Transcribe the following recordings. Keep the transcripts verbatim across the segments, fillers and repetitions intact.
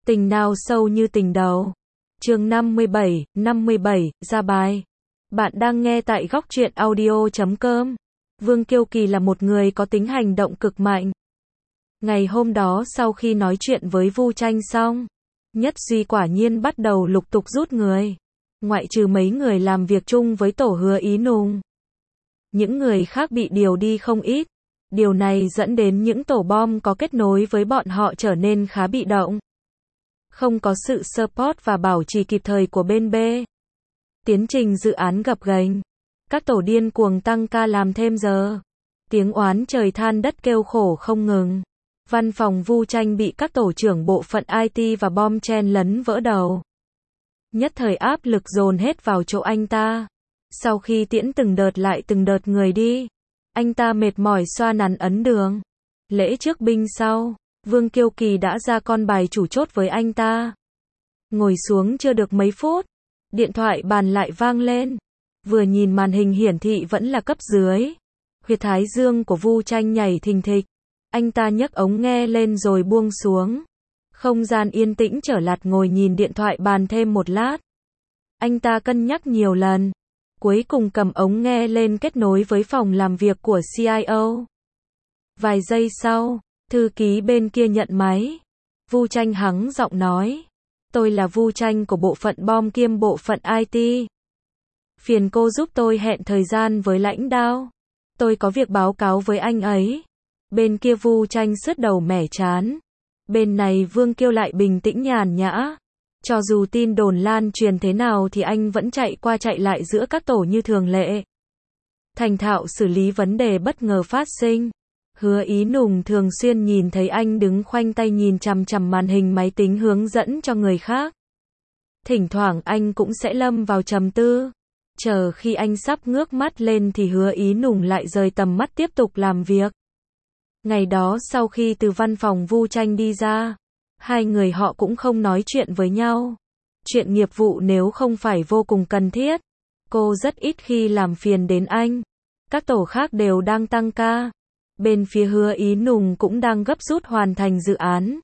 Tình nào sâu như tình đầu. Chương năm mươi bảy, năm mươi bảy, ra bài. Bạn đang nghe tại góc truyện audio chấm com. Vương Kiêu Kỳ là một người có tính hành động cực mạnh. Ngày hôm đó sau khi nói chuyện với Vu Tranh xong, Nhất Duy quả nhiên bắt đầu lục tục rút người. Ngoại trừ mấy người làm việc chung với tổ Hứa Ý Nùng, những người khác bị điều đi không ít. Điều này dẫn đến những tổ bom có kết nối với bọn họ trở nên khá bị động. Không có sự support và bảo trì kịp thời của bên B. Tiến trình dự án gập ghềnh. Các tổ điên cuồng tăng ca làm thêm giờ. Tiếng oán trời than đất kêu khổ không ngừng. Văn phòng Vu Tranh bị các tổ trưởng bộ phận i tê và bom chen lấn vỡ đầu. Nhất thời áp lực dồn hết vào chỗ anh ta. Sau khi tiễn từng đợt lại từng đợt người đi, anh ta mệt mỏi xoa nắn ấn đường. Lễ trước binh sau, Vương Kiêu Kỳ đã ra con bài chủ chốt với anh ta. Ngồi xuống chưa được mấy phút, điện thoại bàn lại vang lên. Vừa nhìn màn hình hiển thị vẫn là cấp dưới. Huyệt thái dương của Vu Tranh nhảy thình thịch. Anh ta nhấc ống nghe lên rồi buông xuống. Không gian yên tĩnh trở lạt ngồi nhìn điện thoại bàn thêm một lát. Anh ta cân nhắc nhiều lần. Cuối cùng cầm ống nghe lên kết nối với phòng làm việc của xê i ô. Vài giây sau, thư ký bên kia nhận máy. Vu Tranh hắng giọng nói. Tôi là Vu Tranh của bộ phận bom kiêm bộ phận i tê. Phiền cô giúp tôi hẹn thời gian với lãnh đạo. Tôi có việc báo cáo với anh ấy. Bên kia Vu Tranh sứt đầu mẻ chán. Bên này Vương Kiêu lại bình tĩnh nhàn nhã. Cho dù tin đồn lan truyền thế nào thì anh vẫn chạy qua chạy lại giữa các tổ như thường lệ. Thành thạo xử lý vấn đề bất ngờ phát sinh. Hứa Ý Nùng thường xuyên nhìn thấy anh đứng khoanh tay nhìn chằm chằm màn hình máy tính hướng dẫn cho người khác. Thỉnh thoảng anh cũng sẽ lâm vào trầm tư. Chờ khi anh sắp ngước mắt lên thì Hứa Ý Nùng lại rời tầm mắt tiếp tục làm việc. Ngày đó sau khi từ văn phòng Vu Tranh đi ra, hai người họ cũng không nói chuyện với nhau. Chuyện nghiệp vụ nếu không phải vô cùng cần thiết, cô rất ít khi làm phiền đến anh. Các tổ khác đều đang tăng ca. Bên phía Hứa Ý Nùng cũng đang gấp rút hoàn thành dự án.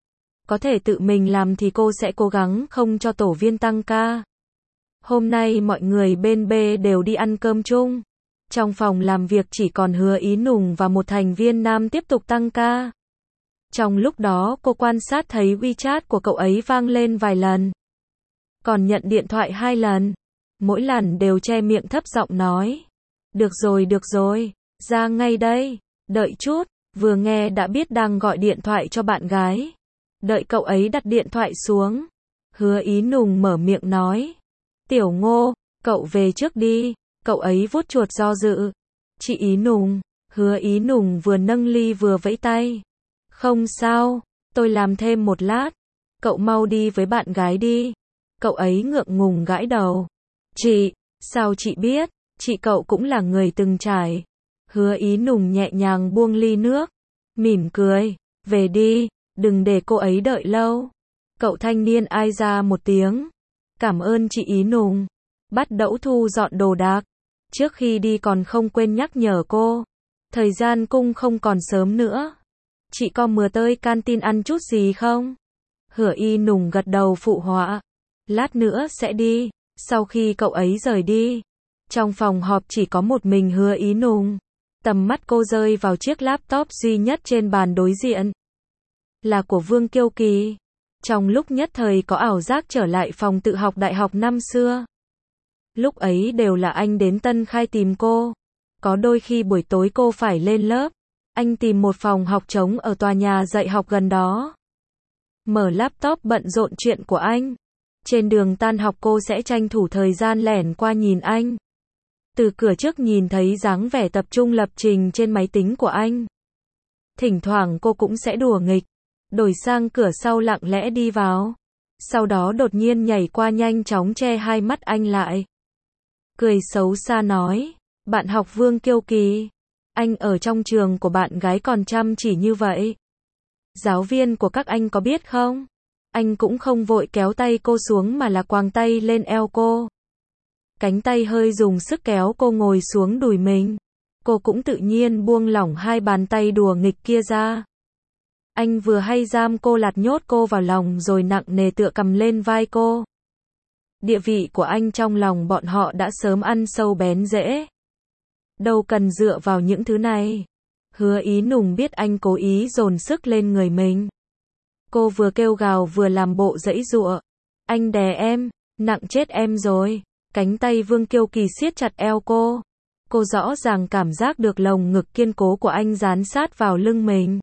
Có thể tự mình làm thì cô sẽ cố gắng không cho tổ viên tăng ca. Hôm nay mọi người bên B đều đi ăn cơm chung. Trong phòng làm việc chỉ còn Hứa Ý Nùng và một thành viên nam tiếp tục tăng ca. Trong lúc đó cô quan sát thấy WeChat của cậu ấy vang lên vài lần. Còn nhận điện thoại hai lần. Mỗi lần đều che miệng thấp giọng nói. Được rồi được rồi, ra ngay đây, đợi chút, vừa nghe đã biết đang gọi điện thoại cho bạn gái. Đợi cậu ấy đặt điện thoại xuống. Hứa Ý Nùng mở miệng nói. Tiểu Ngô, cậu về trước đi, cậu ấy vuốt chuột do dự. Chị Ý Nùng, Hứa Ý Nùng vừa nâng ly vừa vẫy tay. Không sao, tôi làm thêm một lát. Cậu mau đi với bạn gái đi. Cậu ấy ngượng ngùng gãi đầu. Chị, sao chị biết, chị cậu cũng là người từng trải. Hứa Ý Nùng nhẹ nhàng buông ly nước. Mỉm cười, về đi, đừng để cô ấy đợi lâu. Cậu thanh niên ai ra một tiếng. Cảm ơn chị Ý Nùng. Bắt Đẫu thu dọn đồ đạc. Trước khi đi còn không quên nhắc nhở cô. Thời gian cung không còn sớm nữa. Chị có mưa tới canteen ăn chút gì không? Hứa Ý Nùng gật đầu phụ họa. Lát nữa sẽ đi. Sau khi cậu ấy rời đi, trong phòng họp chỉ có một mình Hứa Ý Nùng. Tầm mắt cô rơi vào chiếc laptop duy nhất trên bàn đối diện. Là của Vương Kiêu Kỳ. Trong lúc nhất thời có ảo giác trở lại phòng tự học đại học năm xưa. Lúc ấy đều là anh đến Tân Khai tìm cô. Có đôi khi buổi tối cô phải lên lớp. Anh tìm một phòng học trống ở tòa nhà dạy học gần đó. Mở laptop bận rộn chuyện của anh. Trên đường tan học cô sẽ tranh thủ thời gian lẻn qua nhìn anh. Từ cửa trước nhìn thấy dáng vẻ tập trung lập trình trên máy tính của anh. Thỉnh thoảng cô cũng sẽ đùa nghịch. Đổi sang cửa sau lặng lẽ đi vào. Sau đó đột nhiên nhảy qua nhanh chóng che hai mắt anh lại. Cười xấu xa nói. Bạn học Vương Kiêu Kỳ. Anh ở trong trường của bạn gái còn chăm chỉ như vậy. Giáo viên của các anh có biết không? Anh cũng không vội kéo tay cô xuống mà là quàng tay lên eo cô. Cánh tay hơi dùng sức kéo cô ngồi xuống đùi mình. Cô cũng tự nhiên buông lỏng hai bàn tay đùa nghịch kia ra. Anh vừa hay giam cô lạt nhốt cô vào lòng rồi nặng nề tựa cầm lên vai cô. Địa vị của anh trong lòng bọn họ đã sớm ăn sâu bén rễ. Đâu cần dựa vào những thứ này. Hứa Ý Nùng biết anh cố ý dồn sức lên người mình. Cô vừa kêu gào vừa làm bộ giãy giụa. Anh đè em, nặng chết em rồi. Cánh tay Vương Kiêu Kỳ siết chặt eo cô. Cô rõ ràng cảm giác được lồng ngực kiên cố của anh dán sát vào lưng mình.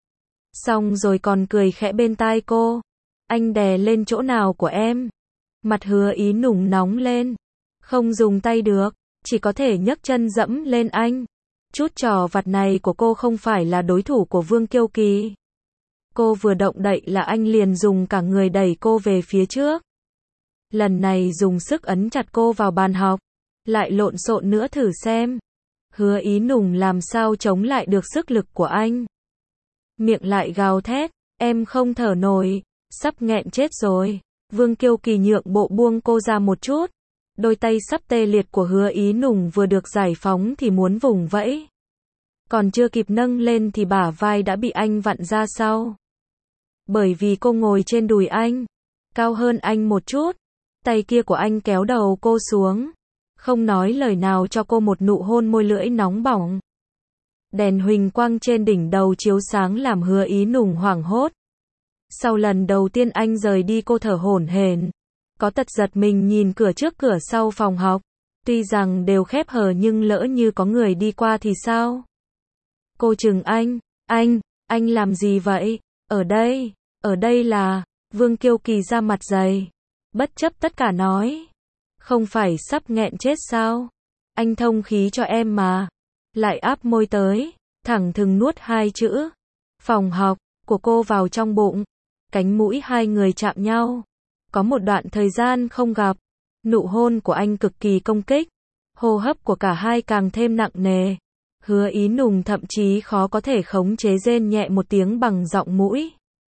Xong rồi còn cười khẽ bên tai cô. Anh đè lên chỗ nào của em? Mặt Hứa Ý Nùng nóng lên. Không dùng tay được, chỉ có thể nhấc chân dẫm lên anh. Chút trò vặt này của cô không phải là đối thủ của Vương Kiêu Kỳ. Cô vừa động đậy là anh liền dùng cả người đẩy cô về phía trước. Lần này dùng sức ấn chặt cô vào bàn học. Lại lộn xộn nữa thử xem. Hứa Ý Nùng làm sao chống lại được sức lực của anh. Miệng lại gào thét, em không thở nổi, sắp nghẹn chết rồi. Vương Kiêu Kỳ nhượng bộ buông cô ra một chút. Đôi tay sắp tê liệt của Hứa Ý Nùng vừa được giải phóng thì muốn vùng vẫy. Còn chưa kịp nâng lên thì bả vai đã bị anh vặn ra sau. Bởi vì cô ngồi trên đùi anh, cao hơn anh một chút. Tay kia của anh kéo đầu cô xuống. Không nói lời nào cho cô một nụ hôn môi lưỡi nóng bỏng. Đèn huỳnh quang trên đỉnh đầu chiếu sáng làm Hứa Ý Nùng hoảng hốt. Sau lần đầu tiên anh rời đi cô thở hổn hển. Có tật giật mình nhìn cửa trước cửa sau phòng học. Tuy rằng đều khép hờ nhưng lỡ như có người đi qua thì sao? Cô chừng anh, anh, anh làm gì vậy? Ở đây, ở đây là, Vương Kiêu Kỳ ra mặt dày. Bất chấp tất cả nói. Không phải sắp nghẹn chết sao? Anh thông khí cho em mà. Lại áp môi tới, thẳng thừng nuốt hai chữ. Phòng học, của cô vào trong bụng. Cánh mũi hai người chạm nhau. Có một đoạn thời gian không gặp. Nụ hôn của anh cực kỳ công kích. Hô hấp của cả hai càng thêm nặng nề. Hứa Ý Nùng thậm chí khó có thể khống chế rên nhẹ một tiếng bằng giọng mũi.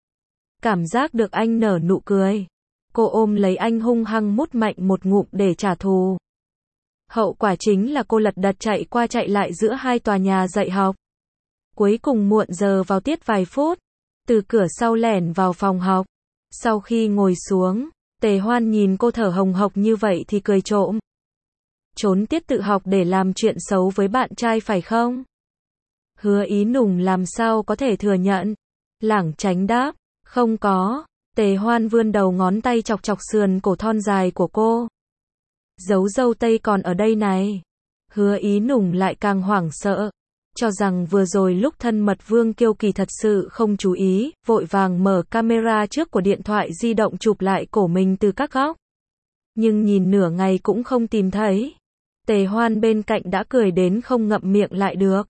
Cảm giác được anh nở nụ cười. Cô ôm lấy anh hung hăng mút mạnh một ngụm để trả thù. Hậu quả chính là cô lật đật chạy qua chạy lại giữa hai tòa nhà dạy học. Cuối cùng muộn giờ vào tiết vài phút. Từ cửa sau lẻn vào phòng học. Sau khi ngồi xuống, Tề Hoan nhìn cô thở hồng hộc như vậy thì cười trộm. Trốn tiết tự học để làm chuyện xấu với bạn trai phải không? Hứa Ý Nùng làm sao có thể thừa nhận. Lảng tránh đáp, không có. Tề Hoan vươn đầu ngón tay chọc chọc sườn cổ thon dài của cô. Dấu dâu tây còn ở đây này. Hứa Ý Nùng lại càng hoảng sợ. Cho rằng vừa rồi lúc thân mật Vương Kiêu Kỳ thật sự không chú ý, vội vàng mở camera trước của điện thoại di động chụp lại cổ mình từ các góc. Nhưng nhìn nửa ngày cũng không tìm thấy. Tề Hoan bên cạnh đã cười đến không ngậm miệng lại được.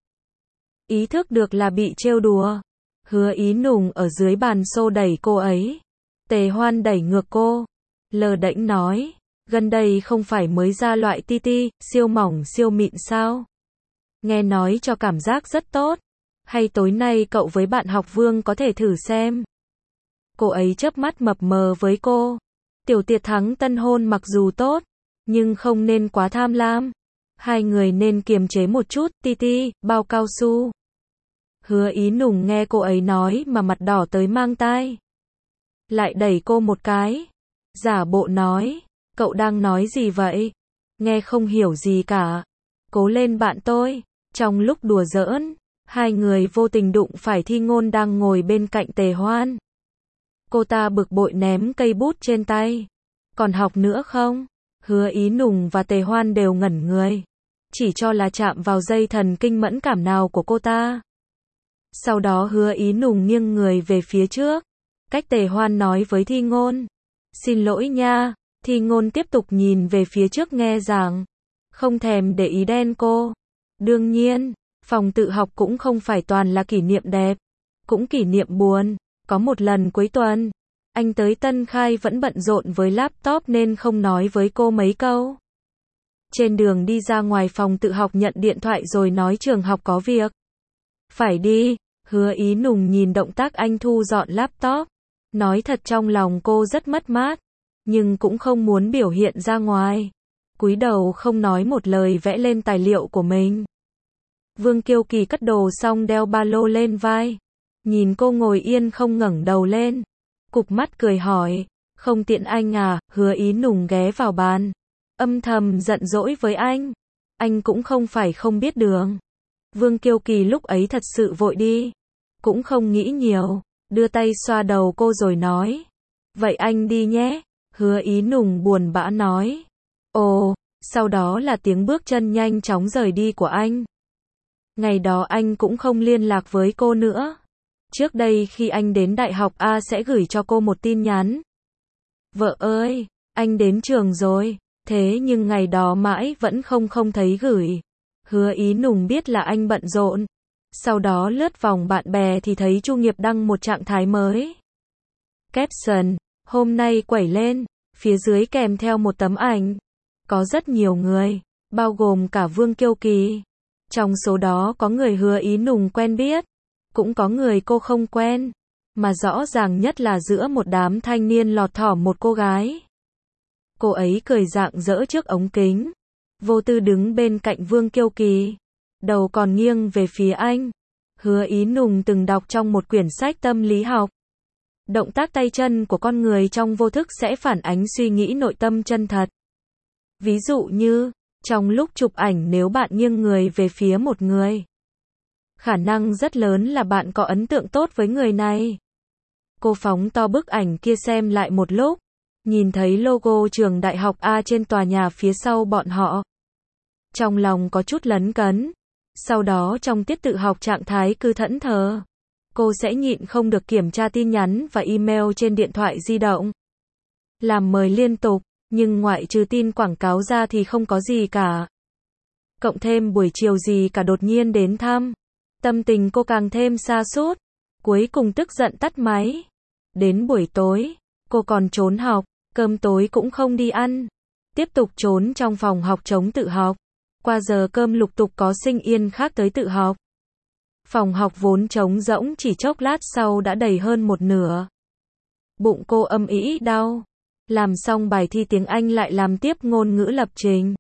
Ý thức được là bị trêu đùa. Hứa Ý Nùng ở dưới bàn xô đẩy cô ấy. Tề Hoan đẩy ngược cô. Lờ đễnh nói, gần đây không phải mới ra loại ti ti, siêu mỏng siêu mịn sao? Nghe nói cho cảm giác rất tốt. Hay tối nay cậu với bạn học Vương có thể thử xem. Cô ấy chớp mắt mập mờ với cô. Tiểu tiệc thắng tân hôn mặc dù tốt, nhưng không nên quá tham lam. Hai người nên kiềm chế một chút, ti ti, bao cao su. Hứa Ý Nùng nghe cô ấy nói mà mặt đỏ tới mang tai. Lại đẩy cô một cái. Giả bộ nói, cậu đang nói gì vậy? Nghe không hiểu gì cả. Cố lên bạn tôi. Trong lúc đùa giỡn, hai người vô tình đụng phải Thi Ngôn đang ngồi bên cạnh Tề Hoan. Cô ta bực bội ném cây bút trên tay. Còn học nữa không? Hứa Ý Nùng và Tề Hoan đều ngẩn người. Chỉ cho là chạm vào dây thần kinh mẫn cảm nào của cô ta. Sau đó Hứa Ý Nùng nghiêng người về phía trước. Cách Tề Hoan nói với Thi Ngôn. Xin lỗi nha. Thi Ngôn tiếp tục nhìn về phía trước nghe giảng. Không thèm để ý đen cô. Đương nhiên, phòng tự học cũng không phải toàn là kỷ niệm đẹp. Cũng kỷ niệm buồn. Có một lần cuối tuần, anh tới Tân Khai vẫn bận rộn với laptop nên không nói với cô mấy câu. Trên đường đi ra ngoài phòng tự học nhận điện thoại rồi nói trường học có việc. Phải đi. Hứa Ý Nùng nhìn động tác anh thu dọn laptop. Nói thật trong lòng cô rất mất mát. Nhưng cũng không muốn biểu hiện ra ngoài. Cúi đầu không nói một lời vẽ lên tài liệu của mình. Vương Kiêu Kỳ cất đồ xong đeo ba lô lên vai. nhìn cô ngồi yên không ngẩng đầu lên. Cụp mắt cười hỏi, không tiện anh à, Hứa Ý Nùng ghé vào bàn. Âm thầm giận dỗi với anh. Anh cũng không phải không biết đường. Vương Kiêu Kỳ lúc ấy thật sự vội đi. Cũng không nghĩ nhiều. Đưa tay xoa đầu cô rồi nói. Vậy anh đi nhé. Hứa Ý Nùng buồn bã nói. Ồ, sau đó là tiếng bước chân nhanh chóng rời đi của anh. Ngày đó anh cũng không liên lạc với cô nữa. Trước đây khi anh đến đại học A sẽ gửi cho cô một tin nhắn. Vợ ơi, anh đến trường rồi. Thế nhưng ngày đó mãi vẫn không không thấy gửi. Hứa Ý Nùng biết là anh bận rộn. Sau đó lướt vòng bạn bè thì thấy Chu Nghiệp đăng một trạng thái mới. Caption, hôm nay quẩy lên, phía dưới kèm theo một tấm ảnh. Có rất nhiều người, bao gồm cả Vương Kiêu Kỳ. Trong số đó có người Hứa Ý Nùng quen biết, cũng có người cô không quen. Mà rõ ràng nhất là giữa một đám thanh niên lọt thỏm một cô gái. Cô ấy cười rạng rỡ trước ống kính. Vô tư đứng bên cạnh Vương Kiêu Kỳ. Đầu còn nghiêng về phía anh. Hứa Ý Nùng từng đọc trong một quyển sách tâm lý học. Động tác tay chân của con người trong vô thức sẽ phản ánh suy nghĩ nội tâm chân thật. Ví dụ như, trong lúc chụp ảnh nếu bạn nghiêng người về phía một người, khả năng rất lớn là bạn có ấn tượng tốt với người này. Cô phóng to bức ảnh kia xem lại một lúc, nhìn thấy logo trường đại học A trên tòa nhà phía sau bọn họ. Trong lòng có chút lấn cấn. Sau đó trong tiết tự học trạng thái cứ thẫn thờ, cô sẽ nhịn không được kiểm tra tin nhắn và email trên điện thoại di động. Làm mời liên tục, nhưng ngoại trừ tin quảng cáo ra thì không có gì cả. Cộng thêm buổi chiều gì cả đột nhiên đến thăm. Tâm tình cô càng thêm sa sút. Cuối cùng tức giận tắt máy. Đến buổi tối, cô còn trốn học, cơm tối cũng không đi ăn. Tiếp tục trốn trong phòng học chống tự học. Qua giờ cơm lục tục có sinh viên khác tới tự học. Phòng học vốn trống rỗng chỉ chốc lát sau đã đầy hơn một nửa. Bụng cô âm ĩ đau. Làm xong bài thi tiếng Anh lại làm tiếp ngôn ngữ lập trình.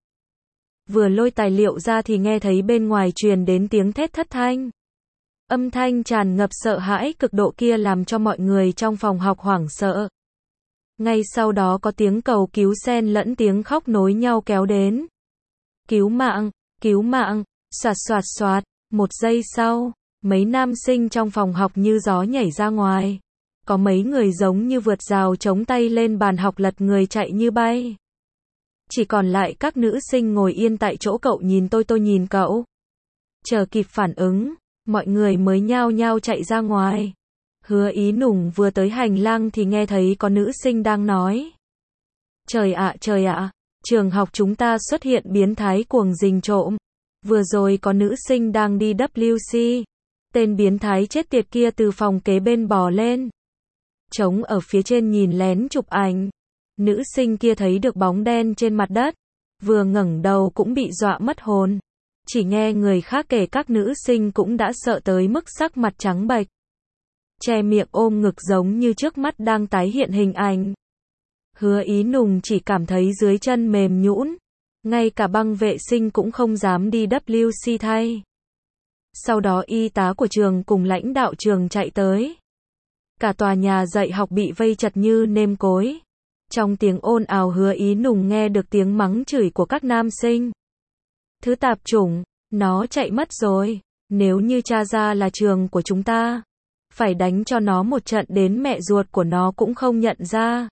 Vừa lôi tài liệu ra thì nghe thấy bên ngoài truyền đến tiếng thét thất thanh. Âm thanh tràn ngập sợ hãi cực độ kia làm cho mọi người trong phòng học hoảng sợ. Ngay sau đó có tiếng cầu cứu xen lẫn tiếng khóc nối nhau kéo đến. Cứu mạng, cứu mạng, soạt soạt soạt, một giây sau, mấy nam sinh trong phòng học như gió nhảy ra ngoài. Có mấy người giống như vượt rào chống tay lên bàn học lật người chạy như bay. Chỉ còn lại các nữ sinh ngồi yên tại chỗ, cậu nhìn tôi tôi nhìn cậu. Chờ kịp phản ứng, mọi người mới nhao nhao chạy ra ngoài. Hứa Ý Nùng vừa tới hành lang thì nghe thấy có nữ sinh đang nói. Trời ạ trời ạ, trường học chúng ta xuất hiện biến thái cuồng rình trộm. Vừa rồi có nữ sinh đang đi W C. Tên biến thái chết tiệt kia từ phòng kế bên bò lên. Trống ở phía trên nhìn lén chụp ảnh. Nữ sinh kia thấy được bóng đen trên mặt đất. Vừa ngẩng đầu cũng bị dọa mất hồn. Chỉ nghe người khác kể các nữ sinh cũng đã sợ tới mức sắc mặt trắng bệch. Che miệng ôm ngực giống như trước mắt đang tái hiện hình ảnh. Hứa Ý Nùng chỉ cảm thấy dưới chân mềm nhũn. Ngay cả băng vệ sinh cũng không dám đi W C thay. Sau đó y tá của trường cùng lãnh đạo trường chạy tới. Cả tòa nhà dạy học bị vây chật như nêm cối. Trong tiếng ồn ào Hứa Ý Nùng nghe được tiếng mắng chửi của các nam sinh. Thứ tạp chủng, nó chạy mất rồi. Nếu như tra ra là trường của chúng ta, phải đánh cho nó một trận đến mẹ ruột của nó cũng không nhận ra.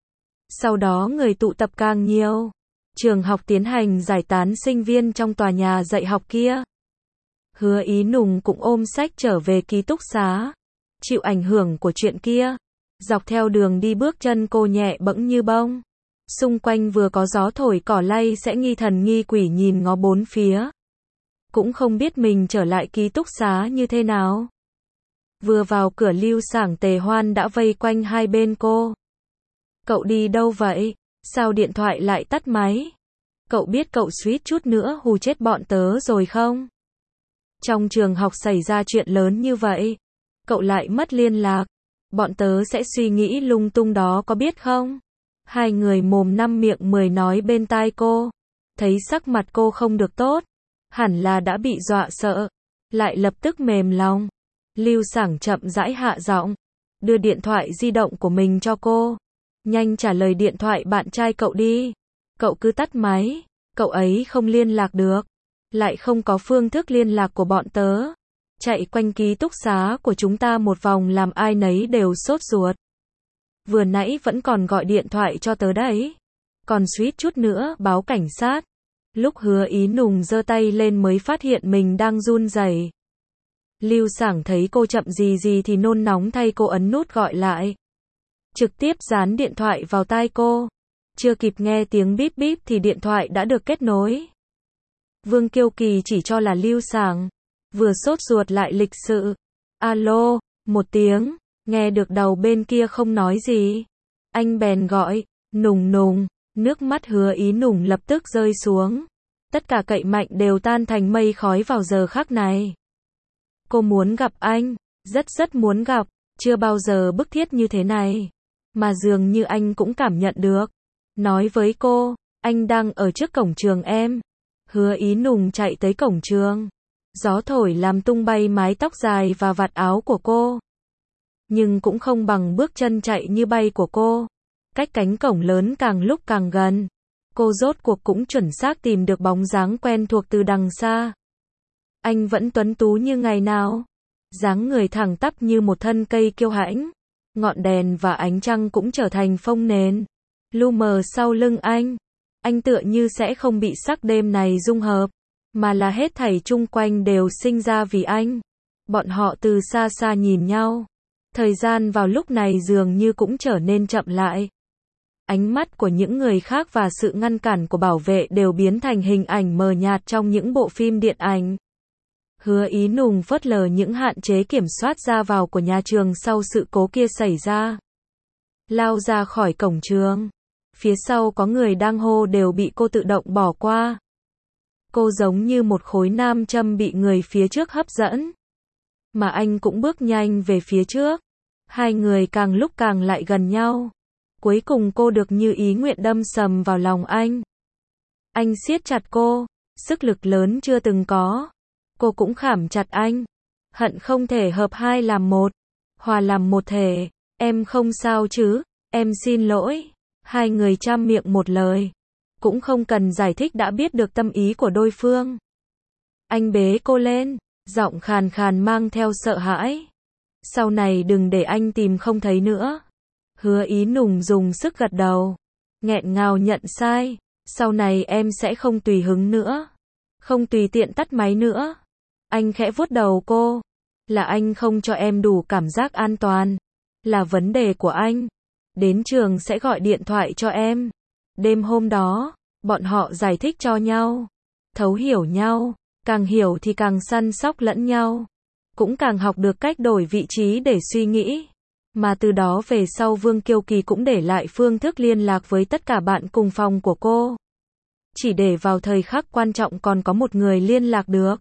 Sau đó người tụ tập càng nhiều. Trường học tiến hành giải tán sinh viên trong tòa nhà dạy học kia. Hứa Ý Nùng cũng ôm sách trở về ký túc xá. Chịu ảnh hưởng của chuyện kia. Dọc theo đường đi bước chân cô nhẹ bẫng như bông. Xung quanh vừa có gió thổi cỏ lay sẽ nghi thần nghi quỷ nhìn ngó bốn phía. Cũng không biết mình trở lại ký túc xá như thế nào. Vừa vào cửa Lưu Sảng Tề Hoan đã vây quanh hai bên cô. Cậu đi đâu vậy? Sao điện thoại lại tắt máy? Cậu biết cậu suýt chút nữa hù chết bọn tớ rồi không? Trong trường học xảy ra chuyện lớn như vậy, cậu lại mất liên lạc. Bọn tớ sẽ suy nghĩ lung tung đó có biết không? Hai người mồm năm miệng mười nói bên tai cô. Thấy sắc mặt cô không được tốt. Hẳn là đã bị dọa sợ. Lại lập tức mềm lòng. Lưu Sảng chậm rãi hạ giọng, đưa điện thoại di động của mình cho cô. Nhanh trả lời điện thoại bạn trai cậu đi. Cậu cứ tắt máy, cậu ấy không liên lạc được. Lại không có phương thức liên lạc của bọn tớ. Chạy quanh ký túc xá của chúng ta một vòng làm ai nấy đều sốt ruột. Vừa nãy vẫn còn gọi điện thoại cho tớ đấy. Còn suýt chút nữa báo cảnh sát. Lúc Hứa Ý Nùng giơ tay lên mới phát hiện mình đang run rẩy. Lưu Sảng thấy cô chậm gì gì thì nôn nóng thay cô ấn nút gọi lại. Trực tiếp dán điện thoại vào tai cô. Chưa kịp nghe tiếng bíp bíp thì điện thoại đã được kết nối. Vương Kiêu Kỳ chỉ cho là Lưu Sảng. Vừa sốt ruột lại lịch sự. Alo, một tiếng, nghe được đầu bên kia không nói gì. Anh bèn gọi, Nùng Nùng, nước mắt Hứa Ý Nùng lập tức rơi xuống. Tất cả cậy mạnh đều tan thành mây khói vào giờ khắc này. Cô muốn gặp anh, rất rất muốn gặp, chưa bao giờ bức thiết như thế này. Mà dường như anh cũng cảm nhận được. Nói với cô, anh đang ở trước cổng trường em. Hứa Ý Nùng chạy tới cổng trường. Gió thổi làm tung bay mái tóc dài và vạt áo của cô. Nhưng cũng không bằng bước chân chạy như bay của cô. Cách cánh cổng lớn càng lúc càng gần. Cô rốt cuộc cũng chuẩn xác tìm được bóng dáng quen thuộc từ đằng xa. Anh vẫn tuấn tú như ngày nào. Dáng người thẳng tắp như một thân cây kiêu hãnh. Ngọn đèn và ánh trăng cũng trở thành phông nền. Lu mờ sau lưng anh. Anh tựa như sẽ không bị sắc đêm này dung hợp. Mà là hết thảy chung quanh đều sinh ra vì anh. Bọn họ từ xa xa nhìn nhau. Thời gian vào lúc này dường như cũng trở nên chậm lại. Ánh mắt của những người khác và sự ngăn cản của bảo vệ đều biến thành hình ảnh mờ nhạt trong những bộ phim điện ảnh. Hứa Ý Nùng phớt lờ những hạn chế kiểm soát ra vào của nhà trường sau sự cố kia xảy ra. Lao ra khỏi cổng trường. Phía sau có người đang hô đều bị cô tự động bỏ qua. Cô giống như một khối nam châm bị người phía trước hấp dẫn. Mà anh cũng bước nhanh về phía trước. Hai người càng lúc càng lại gần nhau. Cuối cùng cô được như ý nguyện đâm sầm vào lòng anh. Anh siết chặt cô, sức lực lớn chưa từng có. Cô cũng khảm chặt anh. Hận không thể hợp hai làm một. Hòa làm một thể. Em không sao chứ, em xin lỗi. Hai người trăm miệng một lời. Cũng không cần giải thích đã biết được tâm ý của đối phương. Anh bế cô lên, giọng khàn khàn mang theo sợ hãi. Sau này đừng để anh tìm không thấy nữa. Hứa Ý Nùng dùng sức gật đầu. Nghẹn ngào nhận sai. Sau này em sẽ không tùy hứng nữa. Không tùy tiện tắt máy nữa. Anh khẽ vuốt đầu cô. Là anh không cho em đủ cảm giác an toàn. Là vấn đề của anh. Đến trường sẽ gọi điện thoại cho em. Đêm hôm đó, bọn họ giải thích cho nhau. Thấu hiểu nhau. Càng hiểu thì càng săn sóc lẫn nhau. Cũng càng học được cách đổi vị trí để suy nghĩ. Mà từ đó về sau Vương Kiêu Kỳ cũng để lại phương thức liên lạc với tất cả bạn cùng phòng của cô. Chỉ để vào thời khắc quan trọng còn có một người liên lạc được.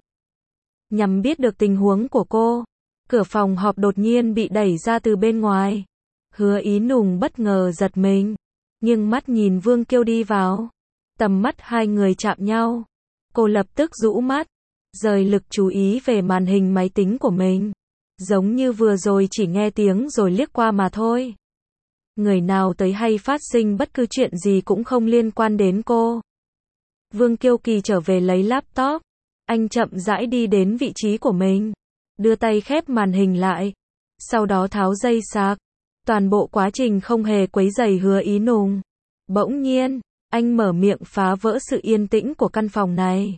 Nhằm biết được tình huống của cô, cửa phòng họp đột nhiên bị đẩy ra từ bên ngoài. Hứa Ý Nùng bất ngờ giật mình, nhưng mắt nhìn Vương Kiêu đi vào. Tầm mắt hai người chạm nhau. Cô lập tức rũ mắt, rời lực chú ý về màn hình máy tính của mình. Giống như vừa rồi chỉ nghe tiếng rồi liếc qua mà thôi. Người nào tới hay phát sinh bất cứ chuyện gì cũng không liên quan đến cô. Vương Kiêu Kỳ trở về lấy laptop. Anh chậm rãi đi đến vị trí của mình. Đưa tay khép màn hình lại. Sau đó tháo dây sạc. Toàn bộ quá trình không hề quấy rầy Hứa Ý Nùng. Bỗng nhiên, anh mở miệng phá vỡ sự yên tĩnh của căn phòng này.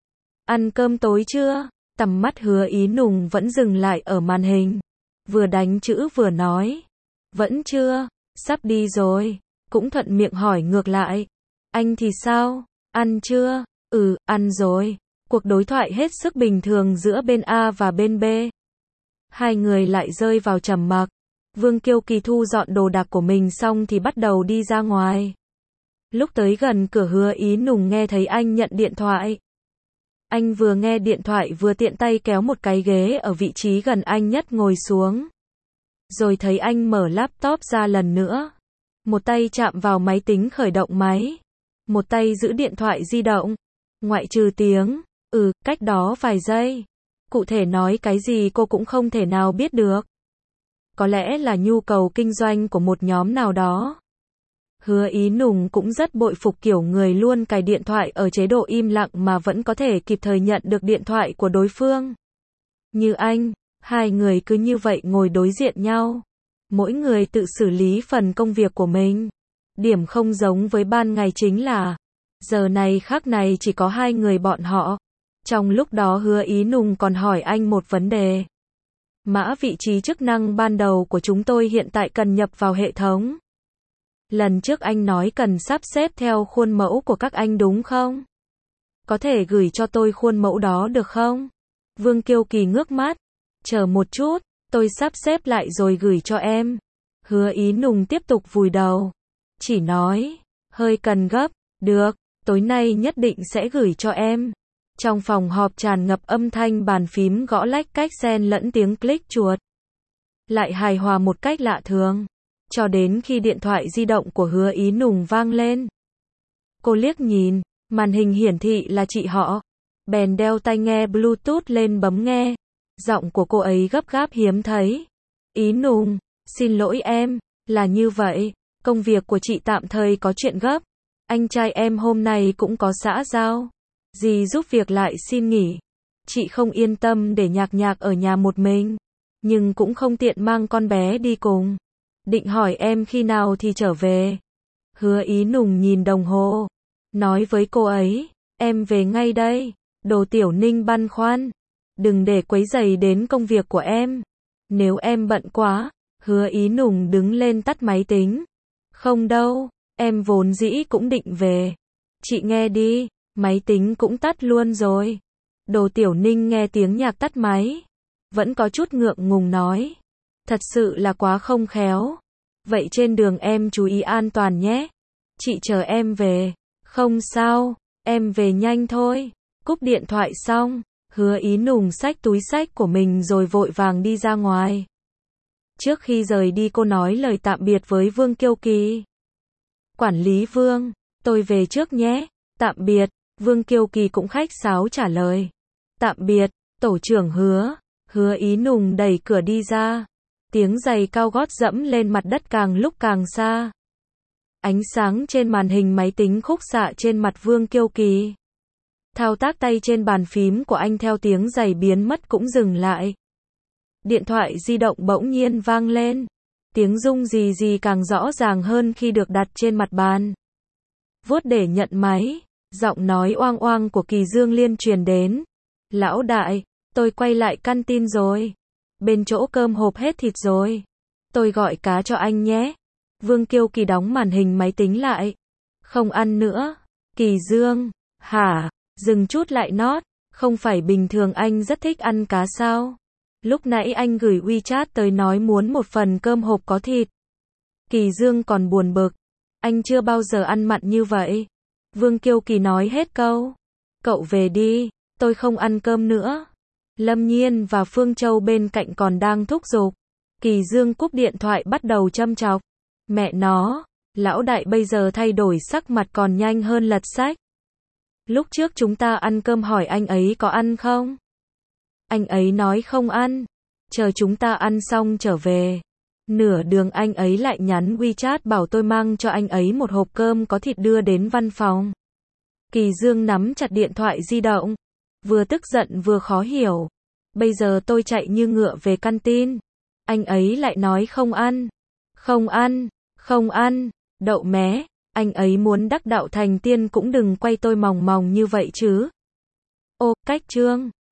Ăn cơm tối chưa? Tầm mắt Hứa Ý Nùng vẫn dừng lại ở màn hình. Vừa đánh chữ vừa nói. Vẫn chưa, sắp đi rồi. Cũng thuận miệng hỏi ngược lại. Anh thì sao? Ăn chưa? Ừ, ăn rồi. Cuộc đối thoại hết sức bình thường giữa bên A và bên B. Hai người lại rơi vào trầm mặc. Vương Kiêu Kỳ thu dọn đồ đạc của mình xong thì bắt đầu đi ra ngoài. Lúc tới gần cửa Hứa Ý Nùng nghe thấy anh nhận điện thoại. Anh vừa nghe điện thoại vừa tiện tay kéo một cái ghế ở vị trí gần anh nhất ngồi xuống. Rồi thấy anh mở laptop ra lần nữa. Một tay chạm vào máy tính khởi động máy. Một tay giữ điện thoại di động. Ngoại trừ tiếng, ừ, cách đó vài giây. Cụ thể nói cái gì cô cũng không thể nào biết được. Có lẽ là nhu cầu kinh doanh của một nhóm nào đó. Hứa Ý Nùng cũng rất bội phục kiểu người luôn cài điện thoại ở chế độ im lặng mà vẫn có thể kịp thời nhận được điện thoại của đối phương. Như anh, hai người cứ như vậy ngồi đối diện nhau. Mỗi người tự xử lý phần công việc của mình. Điểm không giống với ban ngày chính là, giờ này khắc này chỉ có hai người bọn họ. Trong lúc đó Hứa Ý Nùng còn hỏi anh một vấn đề. Mã vị trí chức năng ban đầu của chúng tôi hiện tại cần nhập vào hệ thống. Lần trước anh nói cần sắp xếp theo khuôn mẫu của các anh đúng không? Có thể gửi cho tôi khuôn mẫu đó được không? Vương Kiêu Kỳ ngước mắt. Chờ một chút, tôi sắp xếp lại rồi gửi cho em. Hứa Ý Nùng tiếp tục vùi đầu. Chỉ nói, hơi cần gấp, được, tối nay nhất định sẽ gửi cho em. Trong phòng họp tràn ngập âm thanh bàn phím gõ lách cách xen lẫn tiếng click chuột. Lại hài hòa một cách lạ thường. Cho đến khi điện thoại di động của Hứa Ý Nùng vang lên. Cô liếc nhìn, màn hình hiển thị là chị họ. Bèn đeo tai nghe Bluetooth lên bấm nghe. Giọng của cô ấy gấp gáp hiếm thấy. Ý Nùng, xin lỗi em, là như vậy, công việc của chị tạm thời có chuyện gấp. Anh trai em hôm nay cũng có xã giao. Dì giúp việc lại xin nghỉ. Chị không yên tâm để Nhạc Nhạc ở nhà một mình. Nhưng cũng không tiện mang con bé đi cùng. Định hỏi em khi nào thì trở về. Hứa Ý Nùng nhìn đồng hồ. Nói với cô ấy, em về ngay đây. Đồ Tiểu Ninh băn khoăn. Đừng để quấy rầy đến công việc của em. Nếu em bận quá. Hứa Ý Nùng đứng lên tắt máy tính. Không đâu, em vốn dĩ cũng định về. Chị nghe đi, máy tính cũng tắt luôn rồi. Đồ Tiểu Ninh nghe tiếng nhạc tắt máy. Vẫn có chút ngượng ngùng nói. Thật sự là quá không khéo. Vậy trên đường em chú ý an toàn nhé. Chị chờ em về. Không sao, em về nhanh thôi. Cúp điện thoại xong, Hứa Ý Nùng xách túi xách của mình rồi vội vàng đi ra ngoài. Trước khi rời đi cô nói lời tạm biệt với Vương Kiêu Kỳ. Quản lý Vương, tôi về trước nhé. Tạm biệt, Vương Kiêu Kỳ cũng khách sáo trả lời. Tạm biệt, tổ trưởng Hứa. Hứa Ý Nùng đẩy cửa đi ra. Tiếng giày cao gót dẫm lên mặt đất càng lúc càng xa. Ánh sáng trên màn hình máy tính khúc xạ trên mặt Vương Kiêu Kỳ. Thao tác tay trên bàn phím của anh theo tiếng giày biến mất cũng dừng lại. Điện thoại di động bỗng nhiên vang lên. Tiếng rung rì rì càng rõ ràng hơn khi được đặt trên mặt bàn. Vuốt để nhận máy, giọng nói oang oang của Kỳ Dương Liên truyền đến. Lão đại, tôi quay lại căn tin rồi. Bên chỗ cơm hộp hết thịt rồi. Tôi gọi cá cho anh nhé. Vương Kiêu Kỳ đóng màn hình máy tính lại. Không ăn nữa. Kỳ Dương, hả? Dừng chút lại nót. Không phải bình thường anh rất thích ăn cá sao? Lúc nãy anh gửi WeChat tới nói muốn một phần cơm hộp có thịt. Kỳ Dương còn buồn bực. Anh chưa bao giờ ăn mặn như vậy. Vương Kiêu Kỳ nói hết câu. Cậu về đi, tôi không ăn cơm nữa. Lâm Nhiên và Phương Châu bên cạnh còn đang thúc giục. Kỳ Dương cúp điện thoại bắt đầu châm chọc. Mẹ nó, lão đại bây giờ thay đổi sắc mặt còn nhanh hơn lật sách. Lúc trước chúng ta ăn cơm hỏi anh ấy có ăn không? Anh ấy nói không ăn. Chờ chúng ta ăn xong trở về. Nửa đường anh ấy lại nhắn WeChat bảo tôi mang cho anh ấy một hộp cơm có thịt đưa đến văn phòng. Kỳ Dương nắm chặt điện thoại di động. Vừa tức giận vừa khó hiểu. Bây giờ tôi chạy như ngựa về căn tin. Anh ấy lại nói không ăn. Không ăn, không ăn. Đậu mé, anh ấy muốn đắc đạo thành tiên cũng đừng quay tôi mòng mòng như vậy chứ. Ô, cách chương.